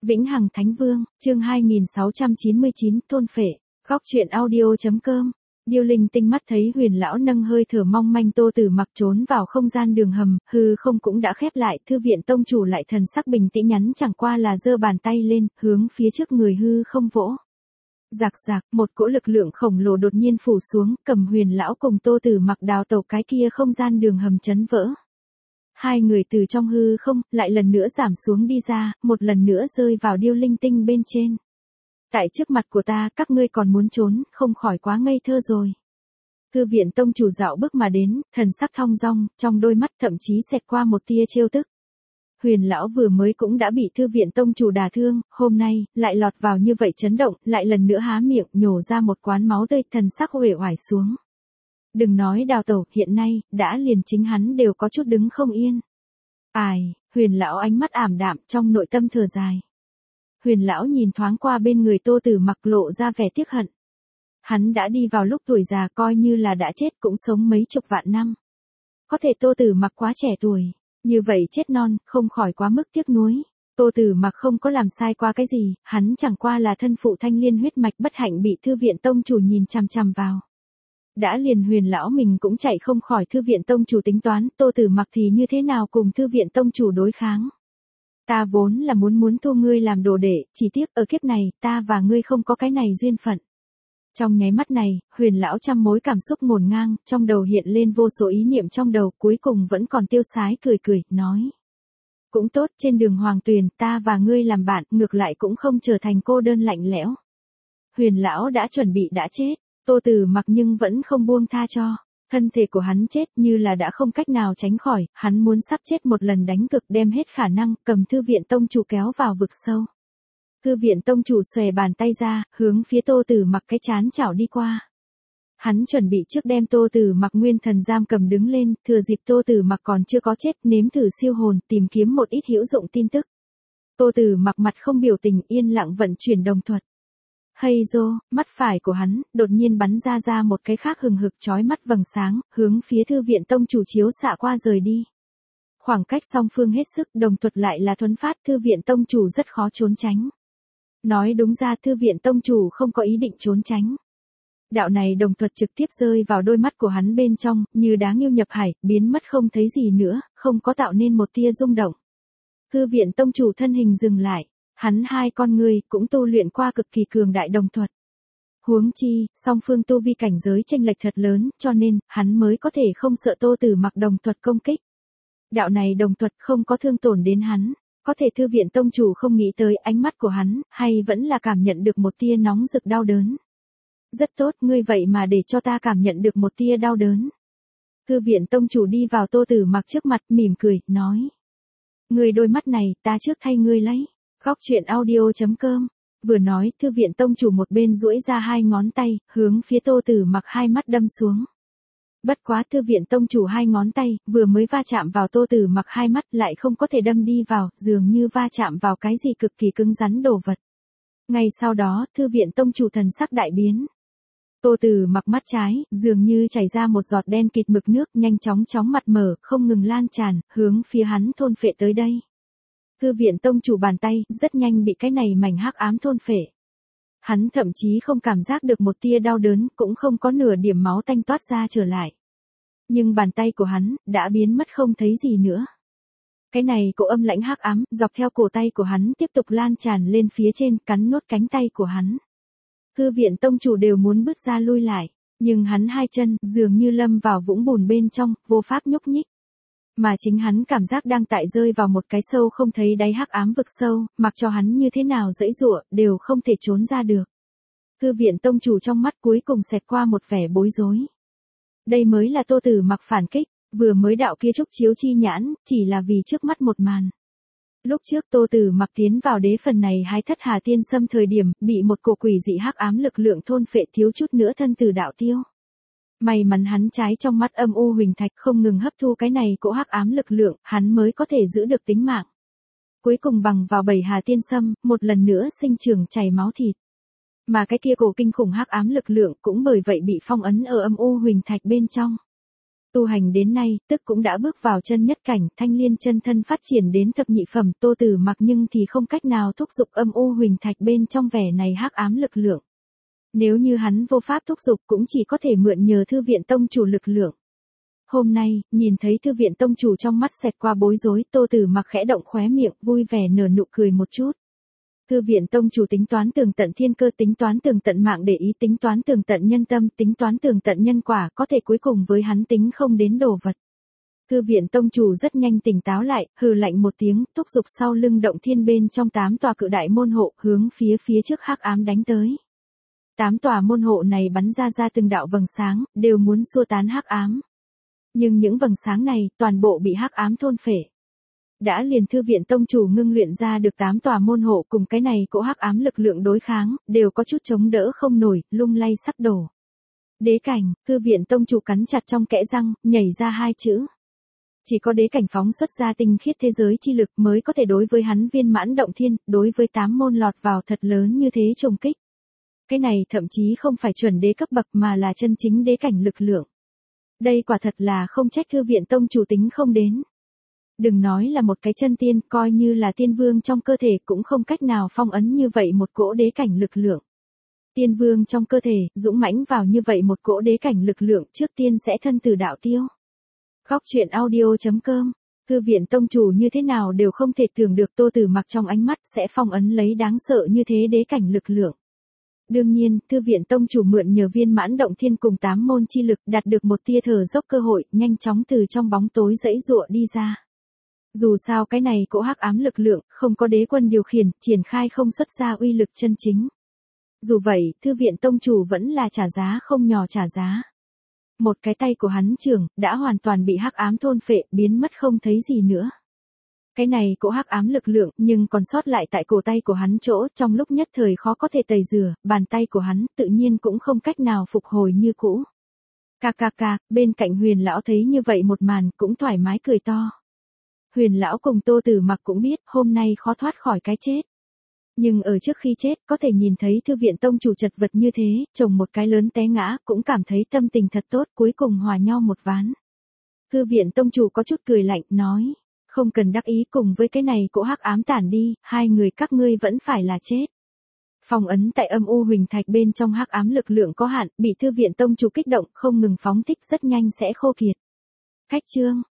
Vĩnh Hằng Thánh Vương, chương 2699, thôn phệ, góc truyện audio.com. Điêu Linh Tinh mắt thấy Huyền lão nâng hơi thở mong manh Tô Tử Mặc trốn vào không gian đường hầm, hư không cũng đã khép lại, thư viện tông chủ lại thần sắc bình tĩnh nhắn chẳng qua là giơ bàn tay lên, hướng phía trước người hư không vỗ. Rạc rạc, một cỗ lực lượng khổng lồ đột nhiên phủ xuống, cầm Huyền lão cùng Tô Tử Mặc đào tẩu cái kia không gian đường hầm chấn vỡ. Hai người từ trong hư không, lại lần nữa giảm xuống đi ra, một lần nữa rơi vào Điêu Linh Tinh bên trên. Tại trước mặt của ta, các ngươi còn muốn trốn, không khỏi quá ngây thơ rồi. Thư viện tông chủ dạo bước mà đến, thần sắc thong dong, trong đôi mắt thậm chí xẹt qua một tia trêu tức. Huyền lão vừa mới cũng đã bị thư viện tông chủ đả thương, hôm nay, lại lọt vào như vậy chấn động, lại lần nữa há miệng, nhổ ra một quán máu tươi, thần sắc uể oải xuống. Đừng nói đào tẩu, hiện nay, đã liền chính hắn đều có chút đứng không yên. Huyền lão ánh mắt ảm đạm, trong nội tâm thở dài. Huyền lão nhìn thoáng qua bên người Tô Tử Mặc lộ ra vẻ tiếc hận. Hắn đã đi vào lúc tuổi già, coi như là đã chết cũng sống mấy chục vạn năm. Có thể Tô Tử Mặc quá trẻ tuổi, như vậy chết non, không khỏi quá mức tiếc nuối. Tô Tử Mặc không có làm sai qua cái gì, hắn chẳng qua là thân phụ thanh liên huyết mạch bất hạnh bị thư viện tông chủ nhìn chằm chằm vào. Đã liền Huyền lão mình cũng chạy không khỏi thư viện tông chủ tính toán, Tô Tử Mặc thì như thế nào cùng thư viện tông chủ đối kháng. Ta vốn là muốn thu ngươi làm đồ đệ, chỉ tiếc ở kiếp này, ta và ngươi không có cái này duyên phận. Trong nháy mắt này, Huyền lão trăm mối cảm xúc ngổn ngang, trong đầu hiện lên vô số ý niệm trong đầu, cuối cùng vẫn còn tiêu sái cười cười, nói. Cũng tốt, trên đường hoàng tuyền, ta và ngươi làm bạn, ngược lại cũng không trở thành cô đơn lạnh lẽo. Huyền lão đã chuẩn bị đã chết, Tô Tử Mặc nhưng vẫn không buông tha cho. Thân thể của hắn chết như là đã không cách nào tránh khỏi, hắn muốn sắp chết một lần đánh cực đem hết khả năng, cầm thư viện tông chủ kéo vào vực sâu. Thư viện tông chủ xòe bàn tay ra, hướng phía Tô Tử Mặc cái chán chảo đi qua. Hắn chuẩn bị trước đem Tô Tử Mặc nguyên thần giam cầm đứng lên, thừa dịp Tô Tử Mặc còn chưa có chết, nếm thử siêu hồn, tìm kiếm một ít hữu dụng tin tức. Tô Tử Mặc mặt không biểu tình, yên lặng vận chuyển đồng thuật. Hay dô, mắt phải của hắn, đột nhiên bắn ra một cái khác hừng hực chói mắt vầng sáng, hướng phía thư viện tông chủ chiếu xạ qua rời đi. Khoảng cách song phương hết sức, đồng thuật lại là thuấn phát, thư viện tông chủ rất khó trốn tránh. Nói đúng ra thư viện tông chủ không có ý định trốn tránh. Đạo này đồng thuật trực tiếp rơi vào đôi mắt của hắn bên trong, như đá nghiêu nhập hải, biến mất không thấy gì nữa, không có tạo nên một tia rung động. Thư viện tông chủ thân hình dừng lại. Hắn hai con người cũng tu luyện qua cực kỳ cường đại đồng thuật. Huống chi, song phương tu vi cảnh giới chênh lệch thật lớn, cho nên, hắn mới có thể không sợ Tô Tử Mặc đồng thuật công kích. Đạo này đồng thuật không có thương tổn đến hắn, có thể thư viện tông chủ không nghĩ tới ánh mắt của hắn, hay vẫn là cảm nhận được một tia nóng rực đau đớn. Rất tốt, ngươi vậy mà để cho ta cảm nhận được một tia đau đớn. Thư viện tông chủ đi vào Tô Tử Mặc trước mặt, mỉm cười, nói. Ngươi đôi mắt này, ta trước thay ngươi lấy. Góc truyện audio.com. Vừa nói, thư viện tông chủ một bên duỗi ra hai ngón tay, hướng phía Tô Tử Mặc hai mắt đâm xuống. Bất quá thư viện tông chủ hai ngón tay, vừa mới va chạm vào Tô Tử Mặc hai mắt lại không có thể đâm đi vào, dường như va chạm vào cái gì cực kỳ cứng rắn đồ vật. Ngay sau đó, thư viện tông chủ thần sắc đại biến. Tô Tử Mặc mắt trái, dường như chảy ra một giọt đen kịt mực nước, nhanh chóng mặt mở, không ngừng lan tràn, hướng phía hắn thôn phệ tới đây. Thư viện tông chủ bàn tay, rất nhanh bị cái này mảnh hắc ám thôn phệ. Hắn thậm chí không cảm giác được một tia đau đớn, cũng không có nửa điểm máu tanh toát ra trở lại. Nhưng bàn tay của hắn, đã biến mất không thấy gì nữa. Cái này cỗ âm lãnh hắc ám, dọc theo cổ tay của hắn tiếp tục lan tràn lên phía trên, cắn nốt cánh tay của hắn. Thư viện tông chủ đều muốn bước ra lui lại, nhưng hắn hai chân, dường như lâm vào vũng bùn bên trong, vô pháp nhúc nhích. Mà chính hắn cảm giác đang tại rơi vào một cái sâu không thấy đáy hắc ám vực sâu, mặc cho hắn như thế nào giãy giụa, đều không thể trốn ra được. Thư viện tông chủ trong mắt cuối cùng xẹt qua một vẻ bối rối. Đây mới là Tô Tử Mặc phản kích, vừa mới đạo kia trúc chiếu chi nhãn, chỉ là vì trước mắt một màn. Lúc trước Tô Tử Mặc tiến vào đế phần này hái thất hà tiên sâm thời điểm, bị một cổ quỷ dị hắc ám lực lượng thôn phệ thiếu chút nữa thân tử đạo tiêu. May mắn hắn trái trong mắt âm u huỳnh thạch không ngừng hấp thu cái này cỗ hắc ám lực lượng, hắn mới có thể giữ được tính mạng. Cuối cùng bằng vào bảy hà tiên sâm, một lần nữa sinh trưởng chảy máu thịt. Mà cái kia cổ kinh khủng hắc ám lực lượng cũng bởi vậy bị phong ấn ở âm u huỳnh thạch bên trong. Tu hành đến nay, tức cũng đã bước vào chân nhất cảnh, thanh liên chân thân phát triển đến thập nhị phẩm, Tô Tử Mặc nhưng thì không cách nào thúc giục âm u huỳnh thạch bên trong vẻ này hắc ám lực lượng. Nếu như hắn vô pháp thúc giục cũng chỉ có thể mượn nhờ thư viện tông chủ lực lượng. Hôm nay, nhìn thấy thư viện tông chủ trong mắt xẹt qua bối rối, Tô Tử Mặc khẽ động khóe miệng, vui vẻ nở nụ cười một chút. Thư viện tông chủ tính toán tường tận thiên cơ, tính toán tường tận mạng để ý, tính toán tường tận nhân tâm, tính toán tường tận nhân quả, có thể cuối cùng với hắn tính không đến đồ vật. Thư viện tông chủ rất nhanh tỉnh táo lại, hừ lạnh một tiếng, thúc giục sau lưng động thiên bên trong 8 tòa cự đại môn hộ, hướng phía trước hắc ám đánh tới. 8 tòa môn hộ này bắn ra từng đạo vầng sáng, đều muốn xua tán hắc ám. Nhưng những vầng sáng này, toàn bộ bị hắc ám thôn phệ. Đã liền thư viện tông chủ ngưng luyện ra được 8 tòa môn hộ cùng cái này cỗ hắc ám lực lượng đối kháng, đều có chút chống đỡ không nổi, lung lay sắp đổ. Đế cảnh, thư viện tông chủ cắn chặt trong kẽ răng, nhảy ra 2 chữ. Chỉ có đế cảnh phóng xuất ra tinh khiết thế giới chi lực mới có thể đối với hắn viên mãn động thiên, đối với 8 môn lọt vào thật lớn như thế trùng kích. Cái này thậm chí không phải chuẩn đế cấp bậc mà là chân chính đế cảnh lực lượng. Đây quả thật là không trách thư viện tông chủ tính không đến. Đừng nói là một cái chân tiên, coi như là tiên vương trong cơ thể cũng không cách nào phong ấn như vậy một cỗ đế cảnh lực lượng. Tiên vương trong cơ thể, dũng mãnh vào như vậy một cỗ đế cảnh lực lượng trước tiên sẽ thân tử đạo tiêu. Góc truyện audio.com, thư viện tông chủ như thế nào đều không thể tưởng được Tô Tử Mặc trong ánh mắt sẽ phong ấn lấy đáng sợ như thế đế cảnh lực lượng. Đương nhiên, thư viện tông chủ mượn nhờ viên mãn động thiên cùng 8 môn chi lực đạt được một tia thở dốc cơ hội, nhanh chóng từ trong bóng tối giãy giụa đi ra. Dù sao cái này cỗ hắc ám lực lượng, không có đế quân điều khiển, triển khai không xuất ra uy lực chân chính. Dù vậy, thư viện tông chủ vẫn là trả giá không nhỏ trả giá. Một cái tay của hắn trưởng, đã hoàn toàn bị hắc ám thôn phệ, biến mất không thấy gì nữa. Cái này cỗ hắc ám lực lượng, nhưng còn sót lại tại cổ tay của hắn chỗ, trong lúc nhất thời khó có thể tẩy rửa, bàn tay của hắn tự nhiên cũng không cách nào phục hồi như cũ. Bên cạnh Huyền lão thấy như vậy một màn, cũng thoải mái cười to. Huyền lão cùng Tô Tử Mặc cũng biết, hôm nay khó thoát khỏi cái chết. Nhưng ở trước khi chết, có thể nhìn thấy thư viện tông chủ chật vật như thế, chồng một cái lớn té ngã, cũng cảm thấy tâm tình thật tốt, cuối cùng hòa nhau một ván. Thư viện tông chủ có chút cười lạnh, nói, không cần đắc ý, cùng với cái này cỗ hắc ám tản đi, hai người các ngươi vẫn phải là chết. Phong ấn tại âm u huỳnh thạch bên trong hắc ám lực lượng có hạn, bị thư viện tông chủ kích động, không ngừng phóng thích, rất nhanh sẽ khô kiệt. Khách trương,